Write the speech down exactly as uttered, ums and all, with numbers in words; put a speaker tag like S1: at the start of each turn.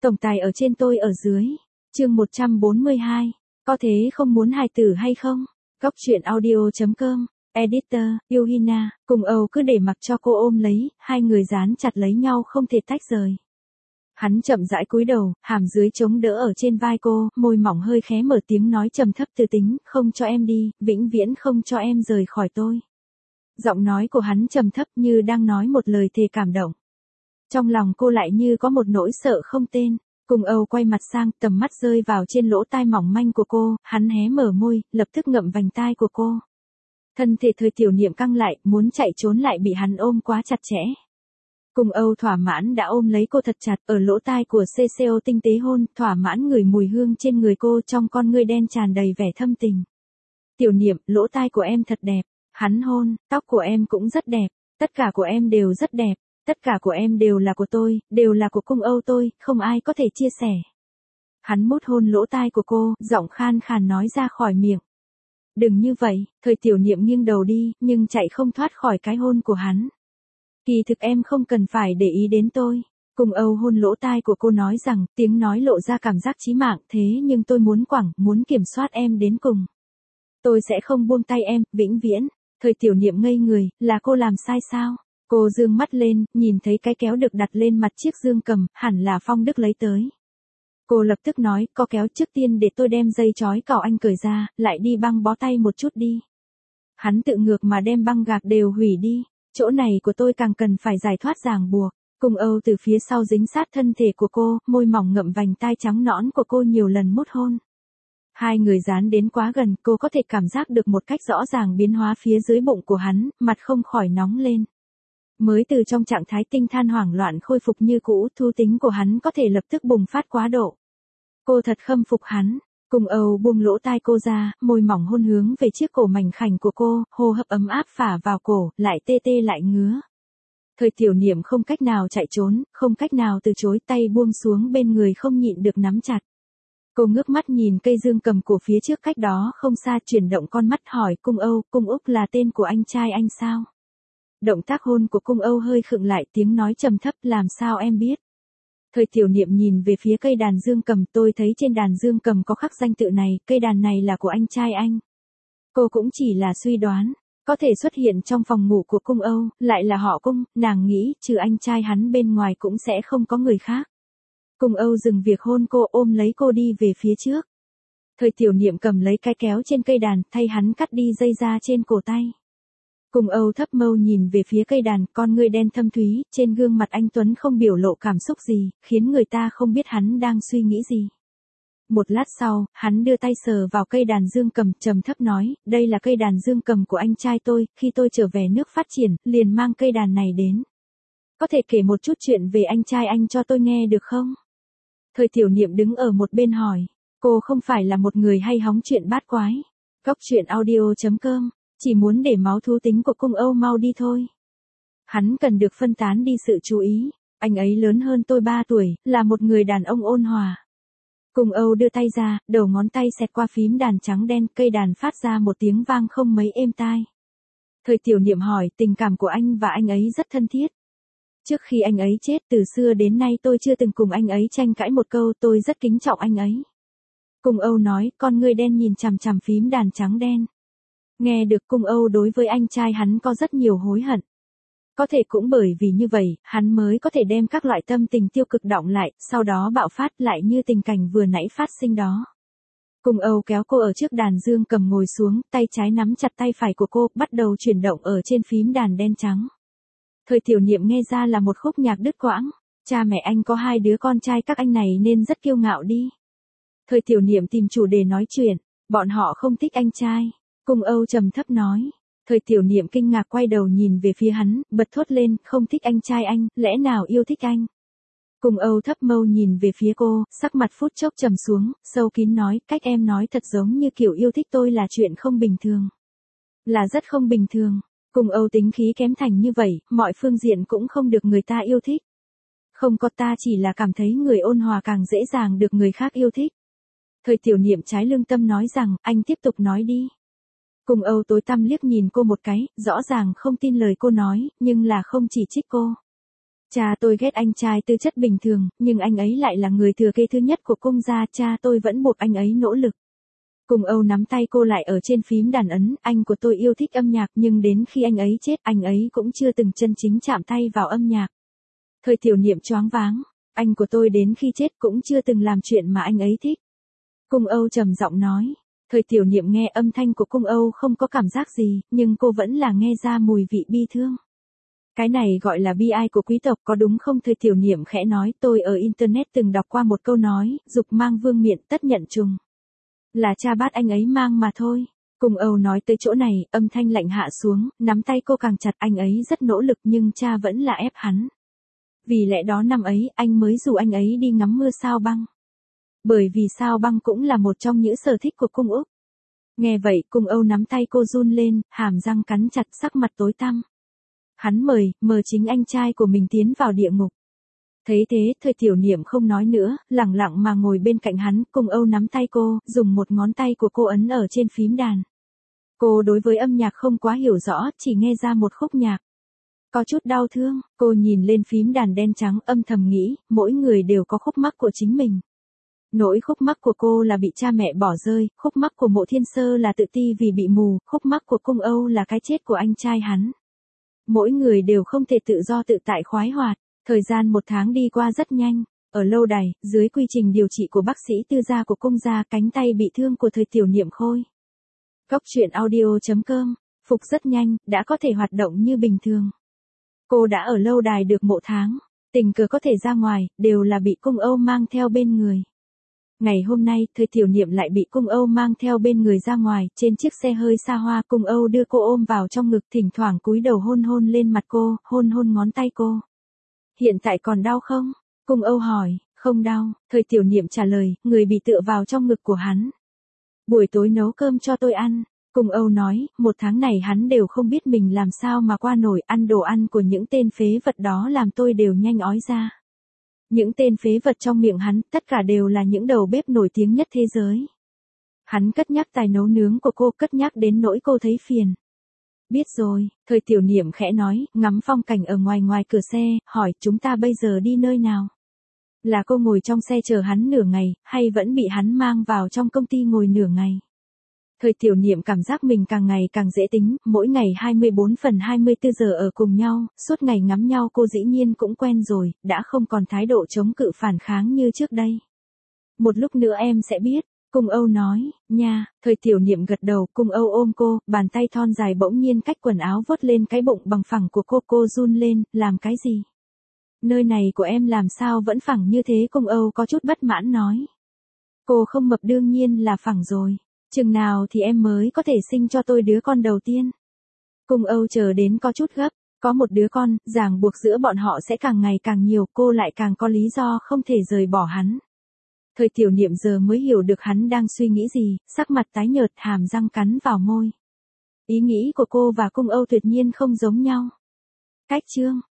S1: Tổng tài ở trên tôi ở dưới. Chương một trăm bốn mươi hai. Có thế không muốn hài tử hay không? Góc truyện audio chấm com. Editor, Yuhina, cùng Âu cứ để mặc cho cô ôm lấy, hai người dán chặt lấy nhau không thể tách rời. Hắn chậm rãi cúi đầu, hàm dưới chống đỡ ở trên vai cô, môi mỏng hơi khé mở tiếng nói trầm thấp từ tính, không cho em đi, vĩnh viễn không cho em rời khỏi tôi. Giọng nói của hắn trầm thấp như đang nói một lời thề cảm động. Trong lòng cô lại như có một nỗi sợ không tên. Cùng Âu quay mặt sang, tầm mắt rơi vào trên lỗ tai mỏng manh của cô, hắn hé mở môi, lập tức ngậm vành tai của cô. Thân thể Thời Tiểu Niệm căng lại, muốn chạy trốn lại bị hắn ôm quá chặt chẽ. Cùng Âu thỏa mãn đã ôm lấy cô thật chặt, ở lỗ tai của xê xê ô tinh tế hôn, thỏa mãn ngửi mùi hương trên người cô, trong con ngươi đen tràn đầy vẻ thâm tình. Tiểu Niệm, lỗ tai của em thật đẹp. Hắn hôn, tóc của em cũng rất đẹp, tất cả của em đều rất đẹp. Tất cả của em đều là của tôi, đều là của Cung Âu tôi, không ai có thể chia sẻ. Hắn mút hôn lỗ tai của cô, giọng khan khàn nói ra khỏi miệng. Đừng như vậy, Thời Tiểu Niệm nghiêng đầu đi, nhưng chạy không thoát khỏi cái hôn của hắn. Kỳ thực em không cần phải để ý đến tôi. Cung Âu hôn lỗ tai của cô nói rằng, tiếng nói lộ ra cảm giác chí mạng, thế nhưng tôi muốn quẳng, muốn kiểm soát em đến cùng. Tôi sẽ không buông tay em, vĩnh viễn. Thời Tiểu Niệm ngây người, là cô làm sai sao? Cô dương mắt lên, nhìn thấy cái kéo được đặt lên mặt chiếc dương cầm, hẳn là Phong Đức lấy tới. Cô lập tức nói, có kéo trước tiên để tôi đem dây trói cào anh cởi ra, lại đi băng bó tay một chút đi. Hắn tự ngược mà đem băng gạc đều hủy đi, chỗ này của tôi càng cần phải giải thoát ràng buộc. Cùng Âu từ phía sau dính sát thân thể của cô, môi mỏng ngậm vành tai trắng nõn của cô nhiều lần mút hôn. Hai người dán đến quá gần, cô có thể cảm giác được một cách rõ ràng biến hóa phía dưới bụng của hắn, mặt không khỏi nóng lên. Mới từ trong trạng thái tinh than hoảng loạn khôi phục như cũ, thú tính của hắn có thể lập tức bùng phát quá độ. Cô thật khâm phục hắn. Cùng Âu buông lỗ tai cô ra, môi mỏng hôn hướng về chiếc cổ mảnh khảnh của cô, hô hấp ấm áp phả vào cổ, lại tê tê lại ngứa. Thời Tiểu Niệm không cách nào chạy trốn, không cách nào từ chối, tay buông xuống bên người không nhịn được nắm chặt. Cô ngước mắt nhìn cây dương cầm của phía trước cách đó không xa, chuyển động con mắt hỏi Cung Âu, Cung Úc là tên của anh trai anh sao? Động tác hôn của Cung Âu hơi khựng lại, tiếng nói trầm thấp, làm sao em biết? Thời Tiểu Niệm nhìn về phía cây đàn dương cầm, tôi thấy trên đàn dương cầm có khắc danh tự này, cây đàn này là của anh trai anh. Cô cũng chỉ là suy đoán, có thể xuất hiện trong phòng ngủ của Cung Âu, lại là họ Cung, nàng nghĩ, trừ anh trai hắn bên ngoài cũng sẽ không có người khác. Cung Âu dừng việc hôn cô, ôm lấy cô đi về phía trước. Thời Tiểu Niệm cầm lấy cái kéo trên cây đàn, thay hắn cắt đi dây da trên cổ tay. Cung Âu thấp mâu nhìn về phía cây đàn, con ngươi đen thâm thúy, trên gương mặt anh Tuấn không biểu lộ cảm xúc gì, khiến người ta không biết hắn đang suy nghĩ gì. Một lát sau, hắn đưa tay sờ vào cây đàn dương cầm, trầm thấp nói, đây là cây đàn dương cầm của anh trai tôi, khi tôi trở về nước phát triển, liền mang cây đàn này đến. Có thể kể một chút chuyện về anh trai anh cho tôi nghe được không? Thời Tiểu Niệm đứng ở một bên hỏi, cô không phải là một người hay hóng chuyện bát quái. Góc truyện audio chấm com, chỉ muốn để máu thú tính của Cung Âu mau đi thôi. Hắn cần được phân tán đi sự chú ý, anh ấy lớn hơn tôi ba tuổi, là một người đàn ông ôn hòa. Cung Âu đưa tay ra, đầu ngón tay xẹt qua phím đàn trắng đen, cây đàn phát ra một tiếng vang không mấy êm tai. Thời Tiểu Niệm hỏi, tình cảm của anh và anh ấy rất thân thiết. Trước khi anh ấy chết, từ xưa đến nay tôi chưa từng cùng anh ấy tranh cãi một câu, tôi rất kính trọng anh ấy. Cung Âu nói, con ngươi đen nhìn chằm chằm phím đàn trắng đen. Nghe được Cung Âu đối với anh trai hắn có rất nhiều hối hận. Có thể cũng bởi vì như vậy, hắn mới có thể đem các loại tâm tình tiêu cực đọng lại, sau đó bạo phát lại như tình cảnh vừa nãy phát sinh đó. Cung Âu kéo cô ở trước đàn dương cầm ngồi xuống, tay trái nắm chặt tay phải của cô, bắt đầu chuyển động ở trên phím đàn đen trắng. Thời Tiểu Niệm nghe ra là một khúc nhạc đứt quãng. Cha mẹ anh có hai đứa con trai, các anh này nên rất kiêu ngạo đi. Thời Tiểu Niệm tìm chủ đề nói chuyện, bọn họ không thích anh trai. Cung Âu trầm thấp nói. Thời Tiểu Niệm kinh ngạc quay đầu nhìn về phía hắn, bật thốt lên, không thích anh trai anh, lẽ nào yêu thích anh? Cung Âu thấp mâu nhìn về phía cô, sắc mặt phút chốc trầm xuống, sâu kín nói, cách em nói thật giống như kiểu yêu thích tôi là chuyện không bình thường. Là rất không bình thường. Cung Âu tính khí kém thành như vậy, mọi phương diện cũng không được người ta yêu thích. Không có, ta chỉ là cảm thấy người ôn hòa càng dễ dàng được người khác yêu thích. Thời Tiểu Niệm trái lương tâm nói rằng, anh tiếp tục nói đi. Cung Âu tối tăm liếc nhìn cô một cái, rõ ràng không tin lời cô nói, nhưng là không chỉ trích cô. Cha tôi ghét anh trai tư chất bình thường, nhưng anh ấy lại là người thừa kế thứ nhất của cung gia, cha tôi vẫn buộc anh ấy nỗ lực. Cung Âu nắm tay cô lại ở trên phím đàn ấn, anh của tôi yêu thích âm nhạc nhưng đến khi anh ấy chết anh ấy cũng chưa từng chân chính chạm tay vào âm nhạc. Thời Tiểu Niệm choáng váng, anh của tôi đến khi chết cũng chưa từng làm chuyện mà anh ấy thích. Cung Âu trầm giọng nói. Thời Tiểu Niệm nghe âm thanh của Cung Âu không có cảm giác gì, nhưng cô vẫn là nghe ra mùi vị bi thương. Cái này gọi là bi ai của quý tộc có đúng không? Thời Tiểu Niệm khẽ nói, tôi ở Internet từng đọc qua một câu nói, dục mang vương miện tất nhận trùng. Là cha bắt anh ấy mang mà thôi. Cung Âu nói tới chỗ này, âm thanh lạnh hạ xuống, nắm tay cô càng chặt, anh ấy rất nỗ lực nhưng cha vẫn là ép hắn. Vì lẽ đó năm ấy, anh mới rủ anh ấy đi ngắm mưa sao băng. Bởi vì sao băng cũng là một trong những sở thích của Cung Úc. Nghe vậy, Cung Âu nắm tay cô run lên, hàm răng cắn chặt, sắc mặt tối tăm. Hắn mời, mời chính anh trai của mình tiến vào địa ngục. Thấy thế, Thời Tiểu Niệm không nói nữa, lẳng lặng mà ngồi bên cạnh hắn, Cung Âu nắm tay cô, dùng một ngón tay của cô ấn ở trên phím đàn. Cô đối với âm nhạc không quá hiểu rõ, chỉ nghe ra một khúc nhạc. Có chút đau thương, cô nhìn lên phím đàn đen trắng âm thầm nghĩ, mỗi người đều có khúc mắc của chính mình. Nỗi khúc mắc của cô là bị cha mẹ bỏ rơi, khúc mắc của Mộ Thiên Sơ là tự ti vì bị mù, khúc mắc của Cung Âu là cái chết của anh trai hắn. Mỗi người đều không thể tự do tự tại khoái hoạt. Thời gian một tháng đi qua rất nhanh. Ở lâu đài, dưới quy trình điều trị của bác sĩ tư gia của cung gia, cánh tay bị thương của Thời Tiểu Niệm khôi. Cốc truyện audio chấm com. Phục rất nhanh, đã có thể hoạt động như bình thường. Cô đã ở lâu đài được một tháng. Tình cờ có thể ra ngoài, đều là bị Cung Âu mang theo bên người. Ngày hôm nay, Thời Tiểu Niệm lại bị Cung Âu mang theo bên người ra ngoài, trên chiếc xe hơi xa hoa, Cung Âu đưa cô ôm vào trong ngực, thỉnh thoảng cúi đầu hôn hôn lên mặt cô, hôn hôn ngón tay cô. Hiện tại còn đau không? Cung Âu hỏi. Không đau, Thời Tiểu Niệm trả lời, người bị tựa vào trong ngực của hắn. Buổi tối nấu cơm cho tôi ăn. Cung Âu nói, một tháng này hắn đều không biết mình làm sao mà qua nổi, ăn đồ ăn của những tên phế vật đó làm tôi đều nhanh ói ra. Những tên phế vật trong miệng hắn, tất cả đều là những đầu bếp nổi tiếng nhất thế giới. Hắn cất nhắc tài nấu nướng của cô, cất nhắc đến nỗi cô thấy phiền. Biết rồi, Thời Tiểu Niệm khẽ nói, ngắm phong cảnh ở ngoài ngoài cửa xe, hỏi chúng ta bây giờ đi nơi nào? Là cô ngồi trong xe chờ hắn nửa ngày, hay vẫn bị hắn mang vào trong công ty ngồi nửa ngày? Thời Tiểu Niệm cảm giác mình càng ngày càng dễ tính, mỗi ngày hai mươi bốn phần hai mươi bốn giờ ở cùng nhau, suốt ngày ngắm nhau cô dĩ nhiên cũng quen rồi, đã không còn thái độ chống cự phản kháng như trước đây. Một lúc nữa em sẽ biết. Cung Âu nói, nha, Thời Tiểu Niệm gật đầu, Cung Âu ôm cô, bàn tay thon dài bỗng nhiên cách quần áo vuốt lên cái bụng bằng phẳng của cô, cô run lên, làm cái gì? Nơi này của em làm sao vẫn phẳng như thế? Cung Âu có chút bất mãn nói. Cô không mập đương nhiên là phẳng rồi, chừng nào thì em mới có thể sinh cho tôi đứa con đầu tiên? Cung Âu chờ đến có chút gấp, có một đứa con, ràng buộc giữa bọn họ sẽ càng ngày càng nhiều, cô lại càng có lý do không thể rời bỏ hắn. Thời Tiểu Niệm giờ mới hiểu được hắn đang suy nghĩ gì, sắc mặt tái nhợt, hàm răng cắn vào môi. Ý nghĩ của cô và Cung Âu tuyệt nhiên không giống nhau. Cách chương